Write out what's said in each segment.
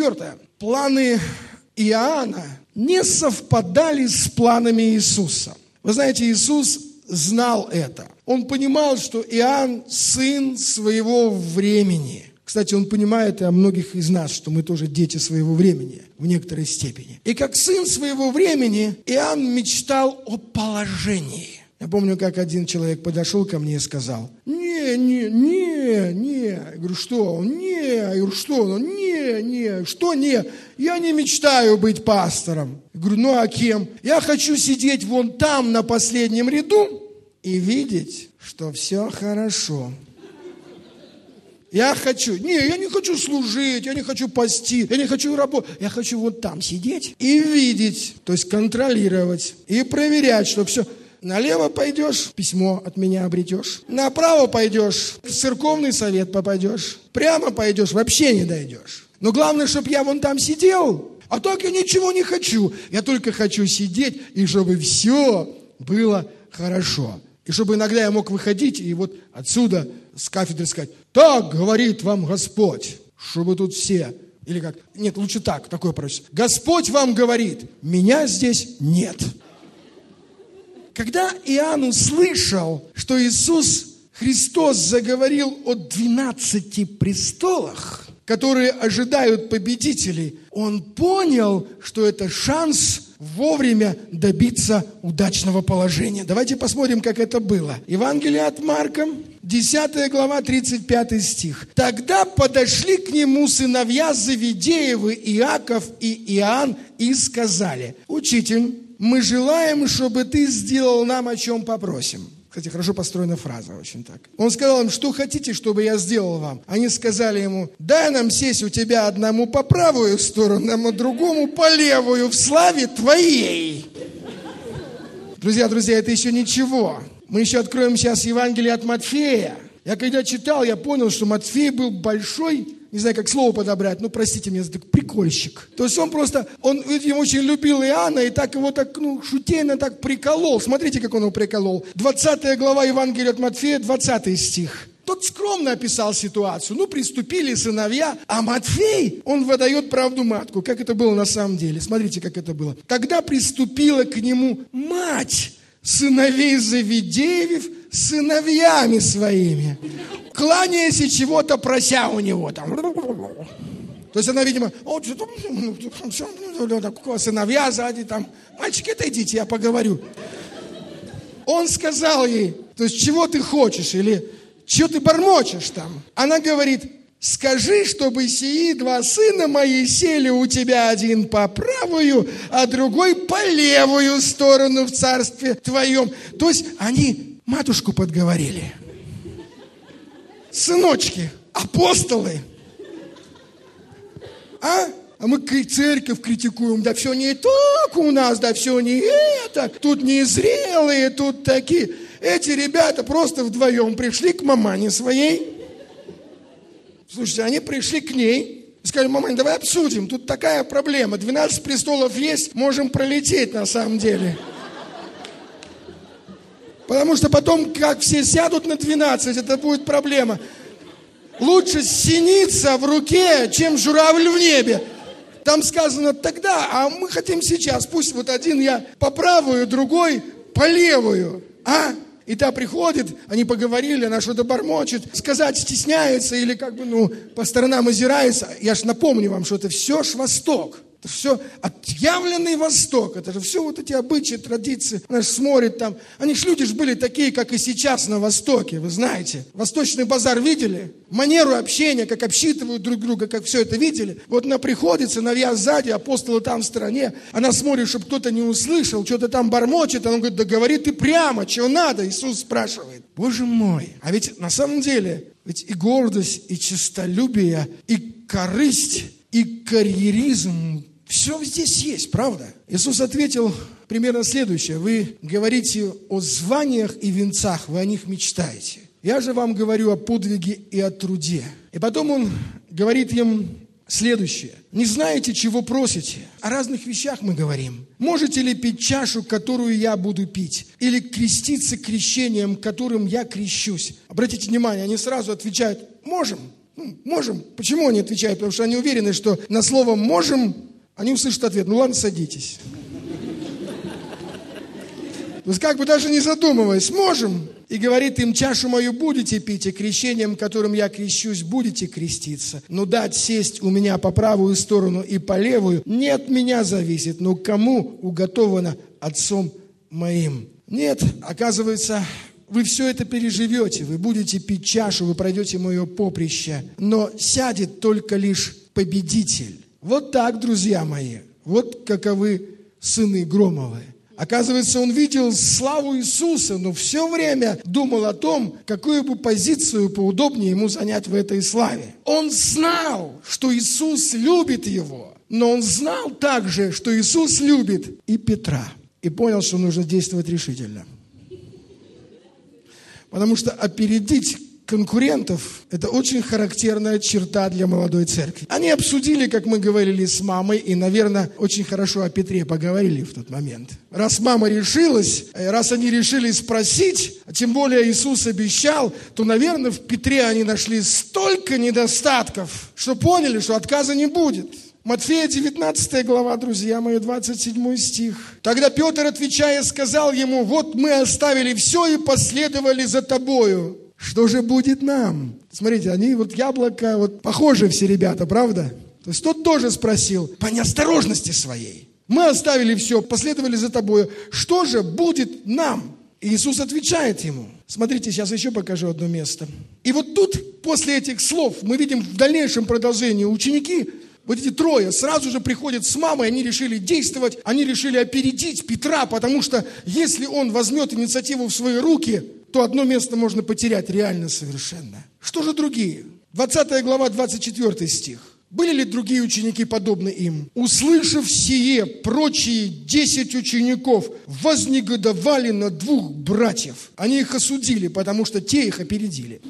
4. Планы Иоанна не совпадали с планами Иисуса. Вы знаете, Иисус знал это. Он понимал, что Иоанн сын своего времени. Кстати, он понимает и о многих из нас, что мы тоже дети своего времени в некоторой степени. И как сын своего времени Иоанн мечтал о положении. Я помню, как один человек подошел ко мне и сказал: не. Я говорю, что? Я говорю, что? Что не? Я не мечтаю быть пастором. Я говорю, ну а кем? Я хочу сидеть вон там на последнем ряду и видеть, что все хорошо. Я не хочу служить, я не хочу пасти, я не хочу работать. Я хочу вот там сидеть и видеть, то есть контролировать и проверять, что все. Налево пойдешь, письмо от меня обретешь. Направо пойдешь, в церковный совет попадешь. Прямо пойдешь, вообще не дойдешь. Но главное, чтобы я вон там сидел. А так я ничего не хочу. Я только хочу сидеть, и чтобы все было хорошо. И чтобы иногда я мог выходить и вот отсюда с кафедры сказать: так говорит вам Господь, чтобы тут все... Или как? Нет, лучше так, такое проще. Господь вам говорит, меня здесь нет. Когда Иоанн услышал, что Иисус Христос заговорил о 12 престолах, которые ожидают победителей, он понял, что это шанс вовремя добиться удачного положения. Давайте посмотрим, как это было. Евангелие от Марка, 10 глава, 35 стих. «Тогда подошли к нему сыновья Завидеевы, Иаков и Иоанн, и сказали: Учитель, мы желаем, чтобы ты сделал нам, о чем попросим». Кстати, хорошо построена фраза, очень так. Он сказал им: что хотите, чтобы я сделал вам? Они сказали ему: дай нам сесть у тебя одному по правую сторону, а другому по левую в славе твоей. Друзья, это еще ничего. Мы еще откроем сейчас Евангелие от Матфея. Я когда читал, я понял, что Матфей был большой, не знаю, как слово подобрать, простите меня, прикольщик. То есть он видимо, очень любил Иоанна и так его шутейно так приколол. Смотрите, как он его приколол. 20 глава Евангелия от Матфея, 20 стих. Тот скромно описал ситуацию. Приступили сыновья, а Матфей, он выдает правду матку. Как это было на самом деле? Смотрите, как это было. Тогда приступила к нему мать сыновей Завидеев с сыновьями своими, кланяясь и чего-то прося у него там. То есть она, видимо, сыновья сзади там, мальчики, отойдите, я поговорю. Он сказал ей, то есть, чего ты хочешь, или что ты бормочешь там? Она говорит: скажи, чтобы сии 2 сына мои сели у тебя, один по правую, а другой по левую сторону в царстве твоем. То есть они матушку подговорили. Сыночки, апостолы. А мы церковь критикуем, да все не так у нас, да все не это. Тут незрелые, тут такие. Эти ребята просто вдвоем пришли к мамане своей. Слушайте, они пришли к ней и сказали: мамань, давай обсудим, тут такая проблема. 12 престолов есть, можем пролететь на самом деле. Потому что потом, как все сядут на 12, это будет проблема. Лучше синица в руке, чем журавль в небе. Там сказано тогда, а мы хотим сейчас. Пусть вот один я по правую, другой по левую. И та приходит, они поговорили, она что-то бормочет, сказать стесняется или по сторонам озирается. Я ж напомню вам, что это все ж Восток. Это все отъявленный Восток. Это же все вот эти обычаи, традиции. Она же смотрит там. Они ж люди были такие, как и сейчас на Востоке, вы знаете. Восточный базар видели? Манеру общения, как обсчитывают друг друга, как все это видели. Вот она приходит, сыновья сзади, апостолы там в стороне. Она смотрит, чтобы кто-то не услышал, что-то там бормочет. Она говорит: да говори ты прямо, чего надо? Иисус спрашивает. Боже мой. А ведь на самом деле, и гордость, и честолюбие, и корысть, и карьеризм, все здесь есть, правда? Иисус ответил примерно следующее: вы говорите о званиях и венцах, вы о них мечтаете. Я же вам говорю о подвиге и о труде. И потом он говорит им следующее: не знаете, чего просите? О разных вещах мы говорим. Можете ли пить чашу, которую я буду пить? Или креститься крещением, которым я крещусь? Обратите внимание, они сразу отвечают: можем. Можем. Почему они отвечают? Потому что они уверены, что на слово «можем» они услышат ответ. Ну ладно, садитесь. То есть как бы даже не задумываясь, можем. И говорит им: чашу мою будете пить, и крещением, которым я крещусь, будете креститься. Но дать сесть у меня по правую сторону и по левую не от меня зависит, но кому уготовано Отцом моим. Нет, оказывается, вы все это переживете, вы будете пить чашу, вы пройдете мое поприще, но сядет только лишь победитель. Вот так, друзья мои, вот каковы сыны Громовы. Оказывается, он видел славу Иисуса, но все время думал о том, какую бы позицию поудобнее ему занять в этой славе. Он знал, что Иисус любит его, но он знал также, что Иисус любит и Петра. И понял, что нужно действовать решительно. Потому что опередить конкурентов – это очень характерная черта для молодой церкви. Они обсудили, как мы говорили с мамой, и, наверное, очень хорошо о Петре поговорили в тот момент. Раз мама решилась, раз они решили спросить, а тем более Иисус обещал, то, наверное, в Петре они нашли столько недостатков, что поняли, что отказа не будет. Матфея 19 глава, друзья мои, 27 стих. Тогда Петр, отвечая, сказал ему: вот мы оставили все и последовали за тобою. Что же будет нам? Смотрите, они яблоко, похожи все ребята, правда? То есть тот тоже спросил по неосторожности своей. Мы оставили все, последовали за тобою. Что же будет нам? И Иисус отвечает ему. Смотрите, сейчас еще покажу одно место. И вот тут, после этих слов, мы видим в дальнейшем продолжении ученики, вот эти трое сразу же приходят с мамой, они решили действовать, они решили опередить Петра, потому что если он возьмет инициативу в свои руки, то одно место можно потерять реально совершенно. Что же другие? 20 глава, 24 стих. Были ли другие ученики подобны им? Услышав сие, прочие 10 учеников вознегодовали на 2 братьев. Они их осудили, потому что те их опередили.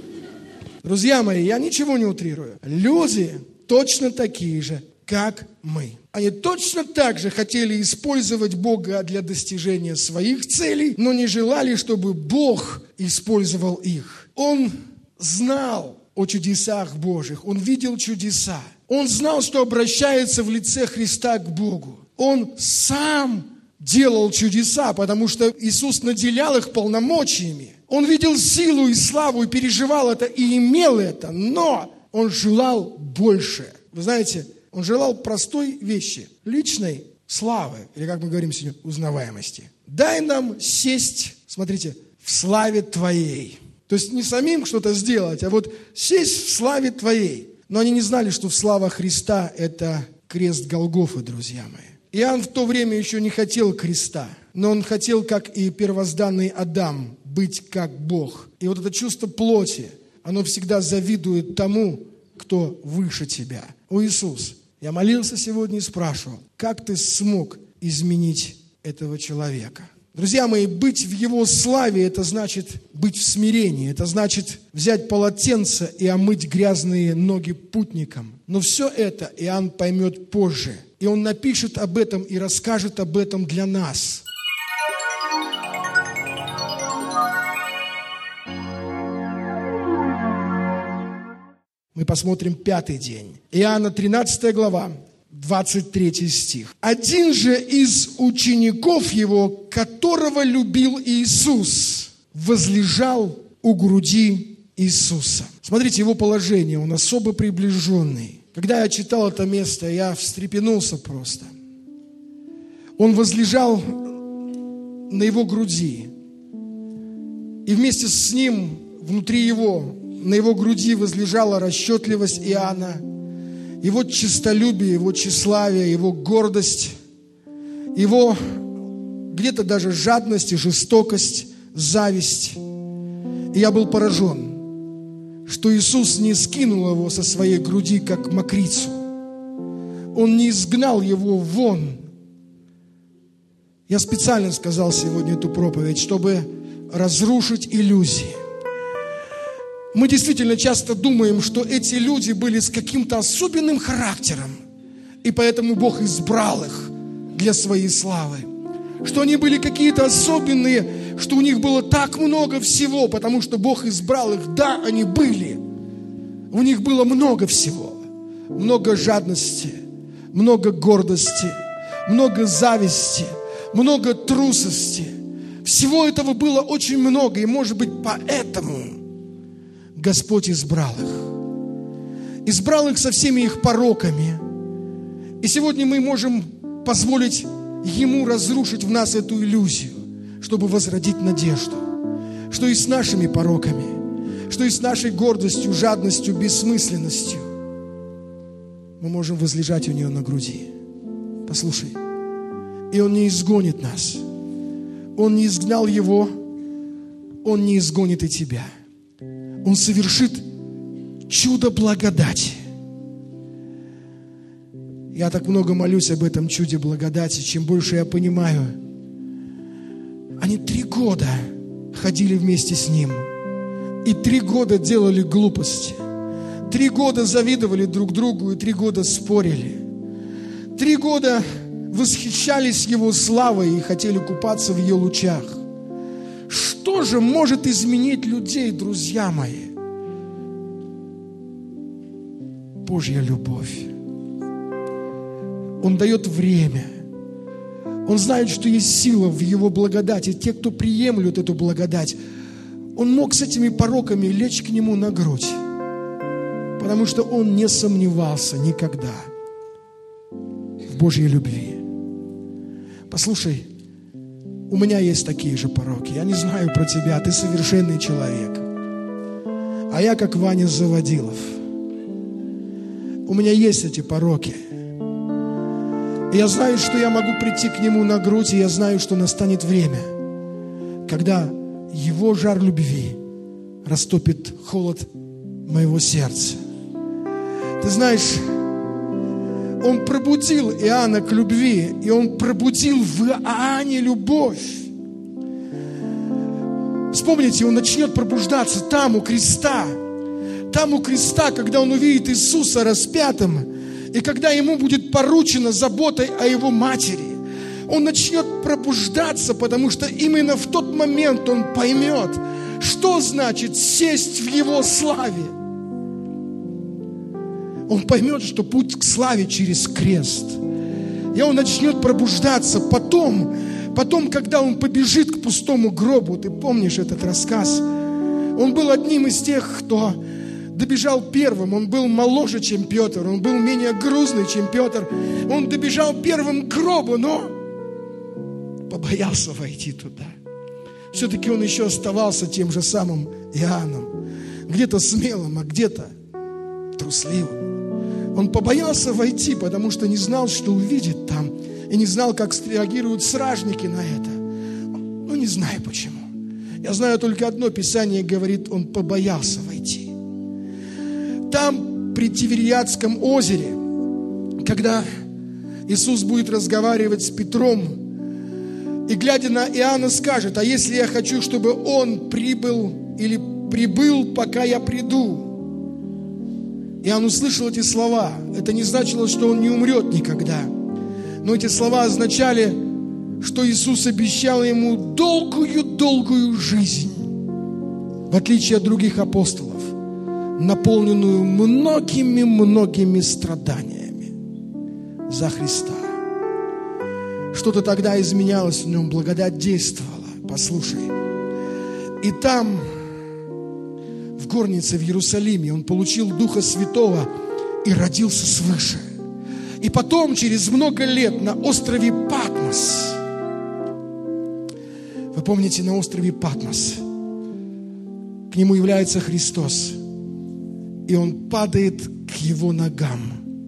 Друзья мои, я ничего не утрирую. Люди точно такие же, как мы. Они точно так же хотели использовать Бога для достижения своих целей, но не желали, чтобы Бог использовал их. Он знал о чудесах Божьих, он видел чудеса. Он знал, что обращается в лице Христа к Богу. Он сам делал чудеса, потому что Иисус наделял их полномочиями. Он видел силу и славу, и переживал это, и имел это, но он желал больше. Вы знаете, он желал простой вещи, личной славы, или, как мы говорим сегодня, узнаваемости. Дай нам сесть, смотрите, в славе Твоей. То есть не самим что-то сделать, а вот сесть в славе Твоей. Но они не знали, что слава Христа – это крест Голгофы, друзья мои. Иоанн в то время еще не хотел креста, но он хотел, как и первозданный Адам, быть как Бог. И вот это чувство плоти, оно всегда завидует тому, кто выше тебя. О, Иисус, я молился сегодня и спрашивал, как ты смог изменить этого человека? Друзья мои, быть в Его славе – это значит быть в смирении, это значит взять полотенце и омыть грязные ноги путникам. Но все это Иоанн поймет позже, и он напишет об этом и расскажет об этом для нас. Мы посмотрим 5-й день. Иоанна 13 глава, 23 стих. Один же из учеников его, которого любил Иисус, возлежал у груди Иисуса. Смотрите, его положение, он особо приближенный. Когда я читал это место, я встрепенулся просто. Он возлежал на его груди. И вместе с ним, внутри его, на его груди возлежала расчетливость Иоанна, его честолюбие, его тщеславие, его гордость, его где-то даже жадность и жестокость, зависть. И я был поражен, что Иисус не скинул его со своей груди, как мокрицу. Он не изгнал его вон. Я специально сказал сегодня эту проповедь, чтобы разрушить иллюзии. Мы действительно часто думаем, что эти люди были с каким-то особенным характером, и поэтому Бог избрал их для своей славы. Что они были какие-то особенные, что у них было так много всего, потому что Бог избрал их. Да, они были. У них было много всего. Много жадности, много гордости, много зависти, много трусости. Всего этого было очень много. И, может быть, поэтому Господь избрал их. Избрал их со всеми их пороками. И сегодня мы можем позволить Ему разрушить в нас эту иллюзию, чтобы возродить надежду, что и с нашими пороками, что и с нашей гордостью, жадностью, бессмысленностью мы можем возлежать у Него на груди. Послушай, и Он не изгонит нас. Он не изгнал его, Он не изгонит и тебя. Он совершит чудо благодати. Я так много молюсь об этом чуде благодати, чем больше я понимаю. Они 3 года ходили вместе с Ним. И 3 года делали глупости. 3 года завидовали друг другу и 3 года спорили. 3 года восхищались Его славой и хотели купаться в Ее лучах. Что же может изменить людей, друзья мои? Божья любовь. Он дает время. Он знает, что есть сила в Его благодати. Те, кто приемлют эту благодать, он мог с этими пороками лечь к Нему на грудь, потому что он не сомневался никогда в Божьей любви. Послушай, у меня есть такие же пороки. Я не знаю про тебя, ты совершенный человек. А я как Ваня Заводилов. У меня есть эти пороки. И я знаю, что я могу прийти к Нему на грудь, и я знаю, что настанет время, когда Его жар любви растопит холод моего сердца. Ты знаешь, Он пробудил Иоанна к любви, и Он пробудил в Иоанне любовь. Вспомните, он начнет пробуждаться там, у креста. Там, у креста, когда он увидит Иисуса распятым, и когда ему будет поручена заботой о его матери. Он начнет пробуждаться, потому что именно в тот момент он поймет, что значит сесть в Его славе. Он поймет, что путь к славе через крест. И он начнет пробуждаться. Потом, когда он побежит к пустому гробу, ты помнишь этот рассказ? Он был одним из тех, кто добежал первым. Он был моложе, чем Петр. Он был менее грузный, чем Петр. Он добежал первым к гробу, но побоялся войти туда. Все-таки он еще оставался тем же самым Иоанном. Где-то смелым, а где-то трусливым. Он побоялся войти, потому что не знал, что увидит там. И не знал, как среагируют стражники на это. Ну, не знаю почему. Я знаю только одно, Писание говорит, он побоялся войти. Там, при Тивериадском озере, когда Иисус будет разговаривать с Петром, и, глядя на Иоанна, скажет: а если я хочу, чтобы он прибыл или прибыл, пока я приду? Иоанн услышал эти слова. Это не значило, что он не умрет никогда. Но эти слова означали, что Иисус обещал ему долгую жизнь, в отличие от других апостолов, наполненную многими страданиями за Христа. Что-то тогда изменялось в нем, благодать действовала. Послушай. И там, в горнице в Иерусалиме, он получил Духа Святого и родился свыше. И потом, через много лет, на острове Патмос, вы помните, на острове Патмос, к нему является Христос, и он падает к его ногам.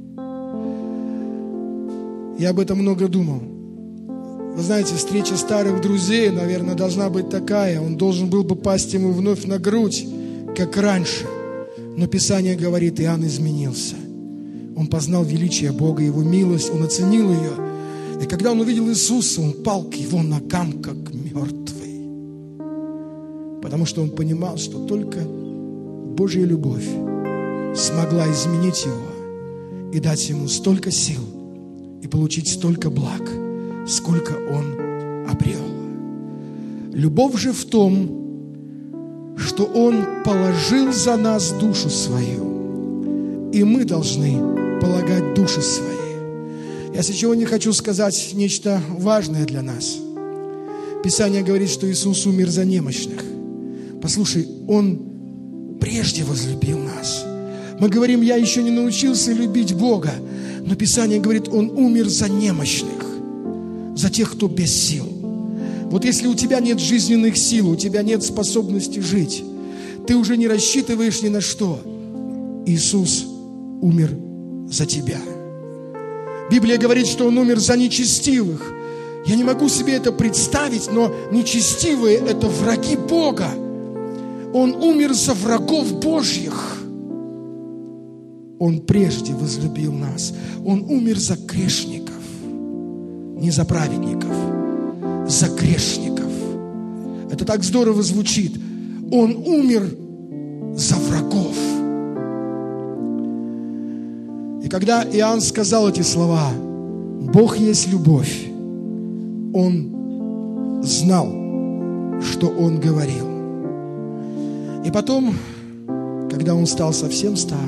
Я об этом много думал. Вы знаете, встреча старых друзей, наверное, должна быть такая. Он должен был бы пасть ему вновь на грудь, как раньше. Но Писание говорит, Иоанн изменился. Он познал величие Бога, Его милость, он оценил ее. И когда он увидел Иисуса, он пал к Его ногам, как мертвый. Потому что он понимал, что только Божья любовь смогла изменить его и дать ему столько сил и получить столько благ, сколько он обрел. Любовь же в том, что он положил за нас душу свою. и мы должны полагать души свои. Я сегодня хочу сказать нечто важное для нас. Писание говорит, что Иисус умер за немощных. Послушай, Он прежде возлюбил нас. Мы говорим, я еще не научился любить Бога, но Писание говорит, Он умер за немощных, за тех, кто без сил. Вот если у тебя нет жизненных сил, у тебя нет способности жить, ты уже не рассчитываешь ни на что. Иисус умер за тебя. Библия говорит, что Он умер за нечестивых. Я не могу себе это представить, но нечестивые – это враги Бога. Он умер за врагов Божьих. Он прежде возлюбил нас. Он умер за грешников. Не за праведников, за грешников. Это так здорово звучит. Он умер за врагов. И когда Иоанн сказал эти слова, Бог есть любовь, он знал, что он говорил. И потом, когда он стал совсем стар,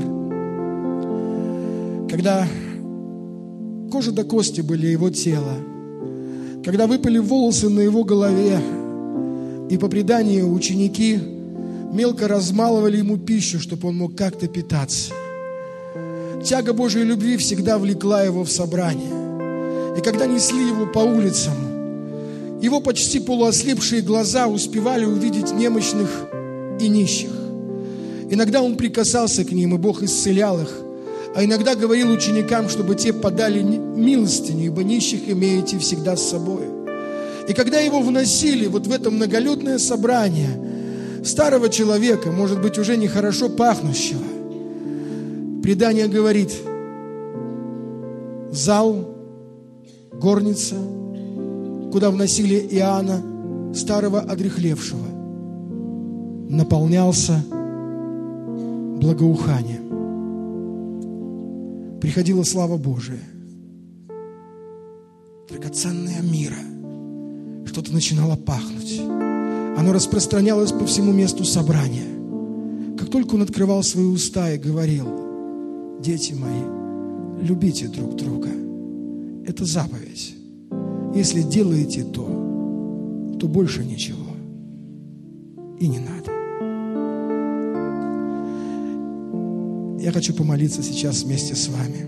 когда кожа до кости были его тела, когда выпали волосы на его голове, и по преданию ученики мелко размалывали ему пищу, чтобы он мог как-то питаться. Тяга Божьей любви всегда влекла его в собрание. И когда несли его по улицам, его почти полуослепшие глаза успевали увидеть немощных и нищих. Иногда он прикасался к ним, и Бог исцелял их, а иногда говорил ученикам, чтобы те подали милостыню, ибо нищих имеете всегда с собой. И когда его вносили вот в это многолюдное собрание, старого человека, может быть, уже нехорошо пахнущего, предание говорит, зал, горница, куда вносили Иоанна, старого одряхлевшего, наполнялся благоуханием. Приходила слава Божия, драгоценная мира, что-то начинало пахнуть. Оно распространялось по всему месту собрания. Как только он открывал свои уста и говорил, дети мои, любите друг друга. Это заповедь. Если делаете то больше ничего и не надо. Я хочу помолиться сейчас вместе с вами.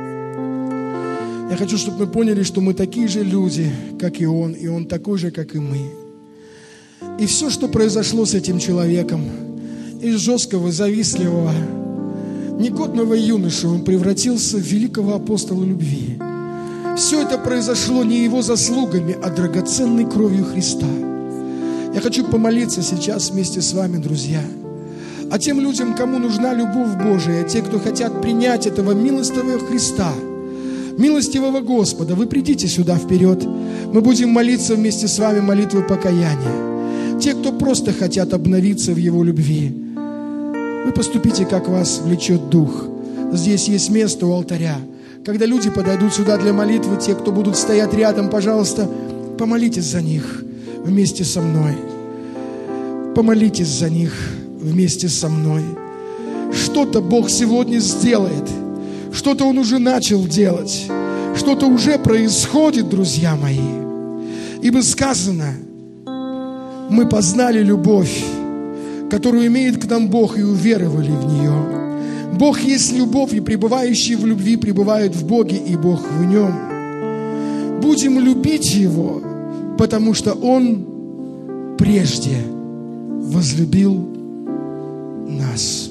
Я хочу, чтобы мы поняли, что мы такие же люди, как и он такой же, как и мы. И все, что произошло с этим человеком, из жесткого, завистливого, негодного юношу он превратился в великого апостола любви. Все это произошло не его заслугами, а драгоценной кровью Христа. Я хочу помолиться сейчас вместе с вами, друзья. А тем людям, кому нужна любовь Божия, те, кто хотят принять этого милостивого Христа, милостивого Господа, вы придите сюда вперед. Мы будем молиться вместе с вами молитву покаяния. Те, кто просто хотят обновиться в Его любви, вы поступите, как вас влечет Дух. Здесь есть место у алтаря. Когда люди подойдут сюда для молитвы, те, кто будут стоять рядом, пожалуйста, помолитесь за них вместе со мной. Помолитесь за них вместе со мной. Что-то Бог сегодня сделает. Что-то Он уже начал делать. Что-то уже происходит, друзья мои. Ибо сказано, мы познали любовь, которую имеет к нам Бог, и уверовали в нее. Бог есть любовь, и пребывающие в любви пребывают в Боге, и Бог в нем. Будем любить Его, потому что Он прежде возлюбил нас.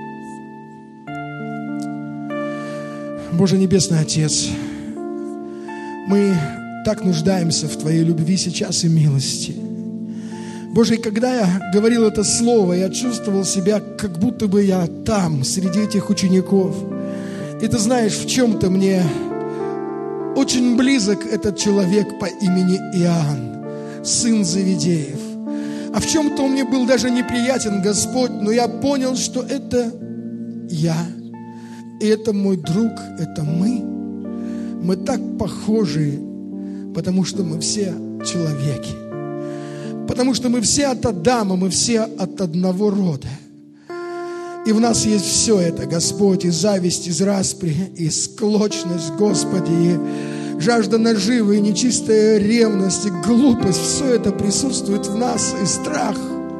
Боже Небесный Отец, мы так нуждаемся в Твоей любви сейчас и милости. Боже, и когда я говорил это слово, я чувствовал себя, как будто бы я там, среди этих учеников. И ты знаешь, в чем-то мне очень близок этот человек по имени Иоанн, сын Завидеев. А в чем-то он мне был даже неприятен, Господь, но я понял, что это я, и это мой друг, это мы. Мы так похожи, потому что мы все человеки. Потому что мы все от Адама, мы все от одного рода. И в нас есть все это, Господь, и зависть, и распри, и склочность, Господи, и жажда наживы, и нечистая ревность, и глупость. Все это присутствует в нас, и страх.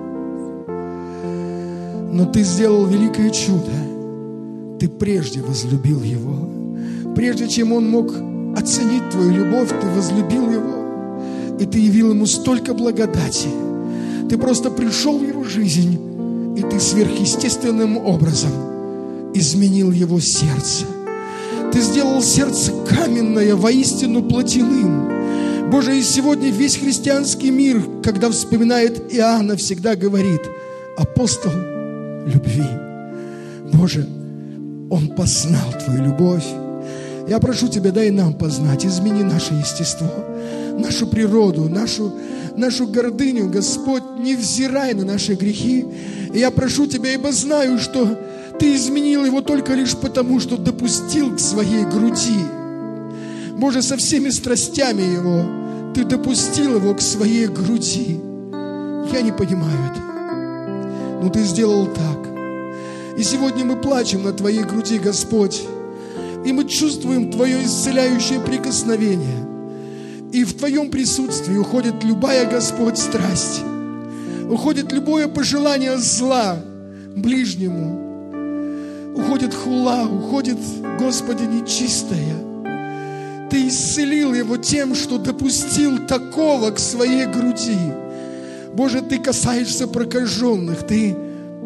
Но Ты сделал великое чудо. Ты прежде возлюбил его. Прежде чем он мог оценить Твою любовь, Ты возлюбил его. И Ты явил ему столько благодати. Ты просто пришел в его жизнь, и Ты сверхъестественным образом изменил его сердце. Ты сделал сердце каменное воистину плотяным. Боже, и сегодня весь христианский мир, когда вспоминает Иоанна, всегда говорит: апостол любви. Боже, он познал Твою любовь. Я прошу Тебя, дай нам познать, измени наше естество, нашу природу, нашу гордыню, Господь, невзирая на наши грехи. И я прошу Тебя, ибо знаю, что Ты изменил его только лишь потому, что допустил к своей груди. Боже, со всеми страстями его Ты допустил его к своей груди. Я не понимаю это, но Ты сделал так. И сегодня мы плачем на Твоей груди, Господь, и мы чувствуем Твое исцеляющее прикосновение. И в Твоем присутствии уходит любая, Господь, страсть. Уходит любое пожелание зла ближнему. Уходит хула, уходит, Господи, нечистое. Ты исцелил его тем, что допустил такого к своей груди. Боже, Ты касаешься прокаженных, Ты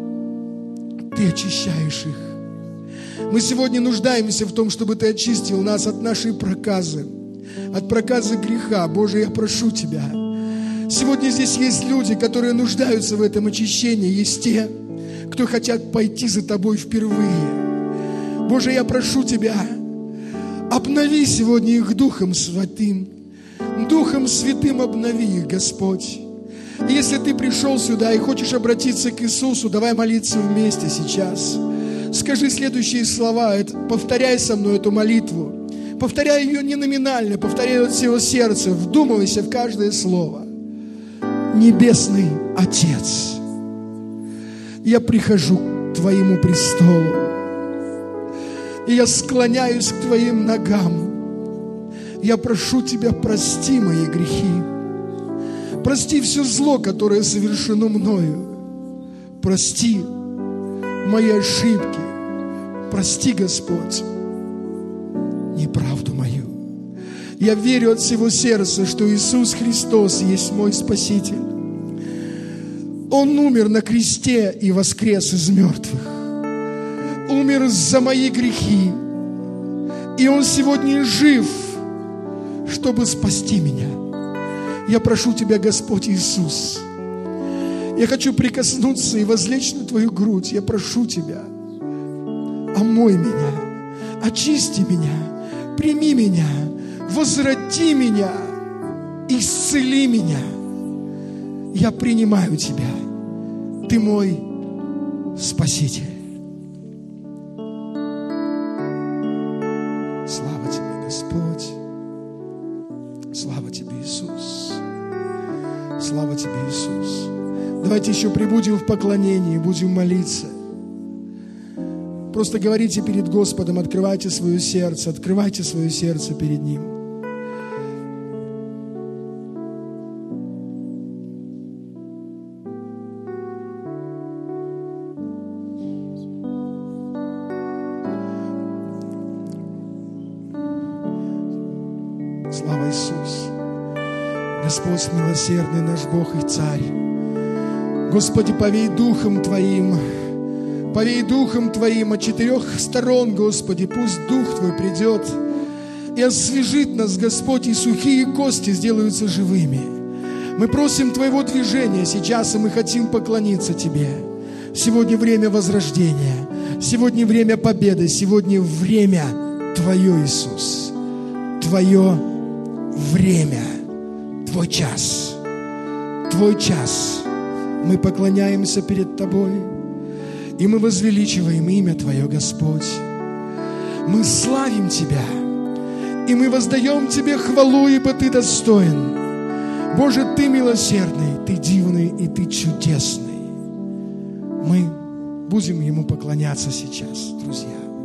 очищаешь их. Мы сегодня нуждаемся в том, чтобы Ты очистил нас от нашей проказы, от проказы греха. Боже, я прошу Тебя. Сегодня здесь есть люди, которые нуждаются в этом очищении. Есть те, кто хотят пойти за Тобой впервые. Боже, я прошу Тебя, обнови сегодня их Духом Святым. Духом Святым обнови их, Господь. И если ты пришел сюда и хочешь обратиться к Иисусу, давай молиться вместе сейчас. Скажи следующие слова, повторяй со мной эту молитву. Повторяй ее не номинально, повторяй ее от всего сердца, вдумывайся в каждое слово. Небесный Отец, я прихожу к Твоему престолу, и я склоняюсь к Твоим ногам. Я прошу Тебя, прости мои грехи, прости все зло, которое совершено мною, прости мои ошибки, прости, Господь, неправду мою. Я верю от всего сердца, что Иисус Христос есть мой Спаситель. Он умер на кресте и воскрес из мертвых. Умер за мои грехи. И Он сегодня жив, чтобы спасти меня. Я прошу Тебя, Господь Иисус, я хочу прикоснуться и возлечь на Твою грудь. Я прошу Тебя, омой меня, очисти меня, прими меня, возврати меня, исцели меня. Я принимаю Тебя. Ты мой Спаситель. Слава Тебе, Господь. Слава Тебе, Иисус. Слава Тебе, Иисус. Давайте еще прибудем в поклонении, будем молиться. Просто говорите перед Господом, открывайте свое сердце перед Ним. Слава Иисус. Господь милосердный, наш Бог и Царь. Господи, повей Духом Твоим от 4 сторон, Господи, пусть Дух Твой придет и освежит нас, Господь, и сухие кости сделаются живыми. Мы просим Твоего движения сейчас, и мы хотим поклониться Тебе. Сегодня время возрождения, сегодня время победы, сегодня время Твое, Иисус. Твое время, Твой час, Твой час. Мы поклоняемся перед Тобой, и мы возвеличиваем имя Твое, Господь. Мы славим Тебя, и мы воздаем Тебе хвалу, ибо Ты достоин. Боже, Ты милосердный, Ты дивный и Ты чудесный. Мы Будем Ему поклоняться сейчас, друзья.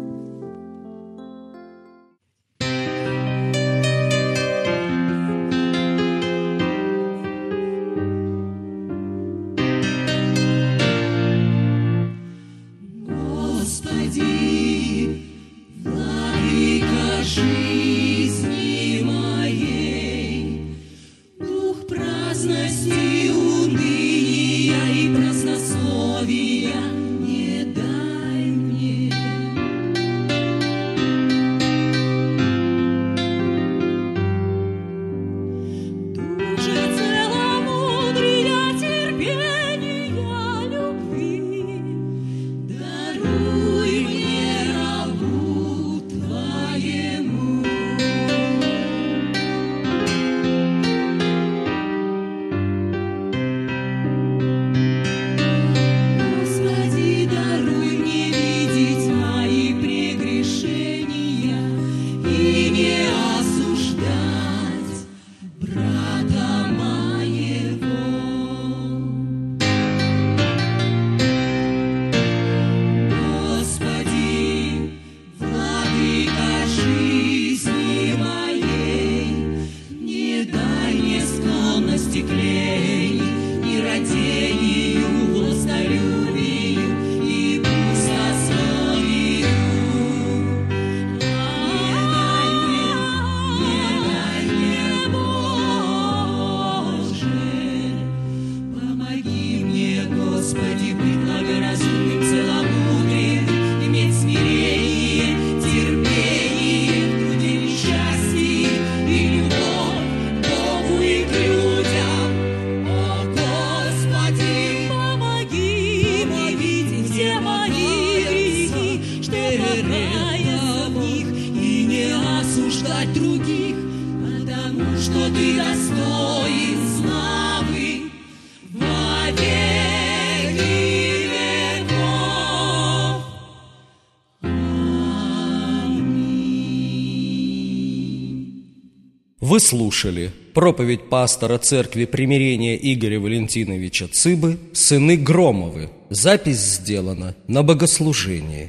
Вы слушали проповедь пастора Церкви Примирения Игоря Валентиновича Цыбы «Сыны Громовы». Запись сделана на богослужении.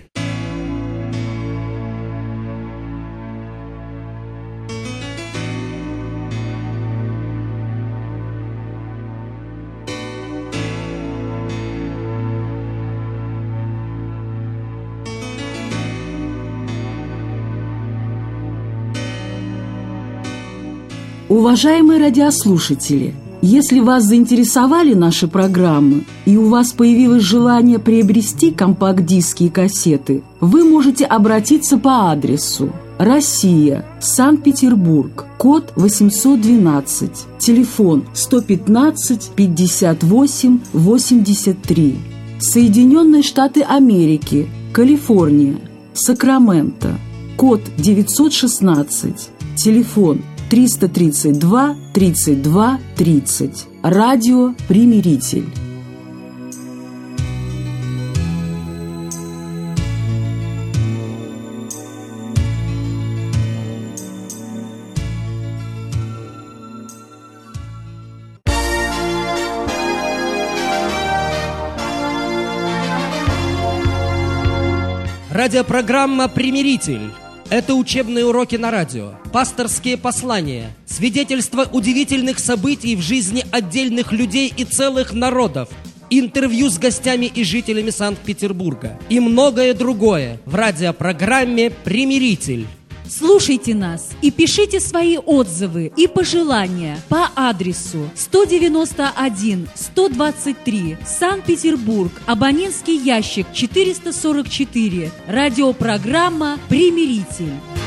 Уважаемые радиослушатели, если вас заинтересовали наши программы и у вас появилось желание приобрести компакт-диски и кассеты, вы можете обратиться по адресу: Россия, Санкт-Петербург, код 812, телефон 115 58 83, Соединенные Штаты Америки, Калифорния, Сакраменто, код 916, телефон 332 32 30. Радио «Примиритель». Радиопрограмма «Примиритель». Это учебные уроки на радио, пасторские послания, свидетельства удивительных событий в жизни отдельных людей и целых народов, интервью с гостями и жителями Санкт-Петербурга и многое другое в радиопрограмме «Примиритель». Слушайте нас и пишите свои отзывы и пожелания по адресу 191-123, Санкт-Петербург, абонентский ящик 444, радиопрограмма «Примиритель».